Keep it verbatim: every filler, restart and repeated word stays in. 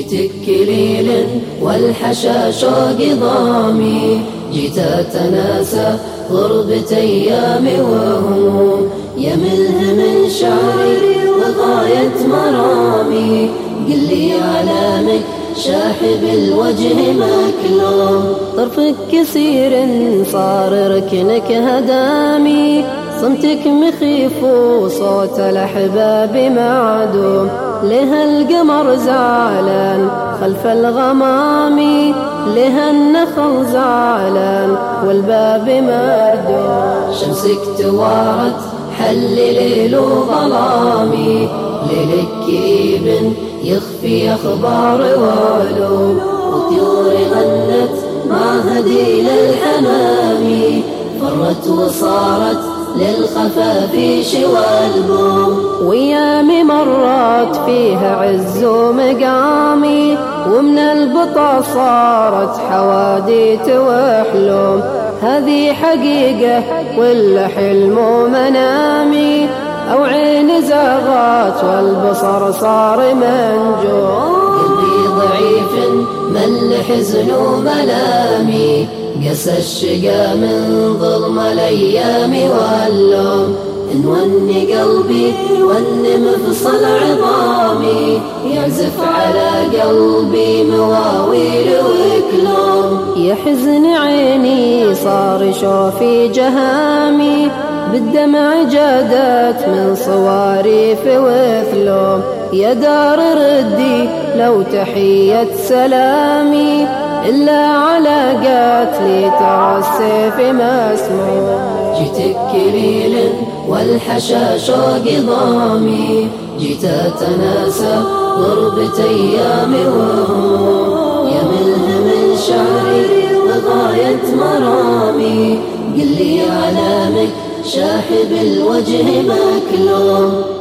جيتك كليل والحشا شوق ضامي، جيت أتناسى غربة أيامي وهموم، يا ملهم من شعري وغاية مرامي، قل لي علامك شاحب الوجه مكلوم، طرفك كثير صار ركنك هدامي، صمتك مخيف وصوت الأحباب معدوم، لها القمر زعلان خلف الغمام، لها النخل زعلان والباب مردوم، شمسك توارت حل ليل وظلامي، ليلك كئيب يخفي أخبار وعلوم، وطيور غنت مع هديل الحمام، فرت وصارت للخفاف شوى البوم، ويامي مرات فيها عز ومقامي، ومن البطا صارت حواديت وحلوم، هذه حقيقة ولا حلم ومنامي، أو عين زاغت والبصر صار منجوم، قلبي ضعيف مل حزن وملامي، قسى الشقا من ظلم الأيام واللوم، إن وني قلبي ون مفصل عظامي، يعزف على قلبي مواويل وكلوم، يا حزن عيني صار شوفي جهامي، بالدمع جادت من صواريف وثلوم، يا دار ردي لو تحية سلامي، إلا على قاتلي ترى السيف مسموم، جيتك كليل والحشا شوق ضامي، جيت أتناسى غربة أيامي وهموم، يا ملهم من شعري وغاية مرامي، قل لي علامك شاحب الوجه مكلوم.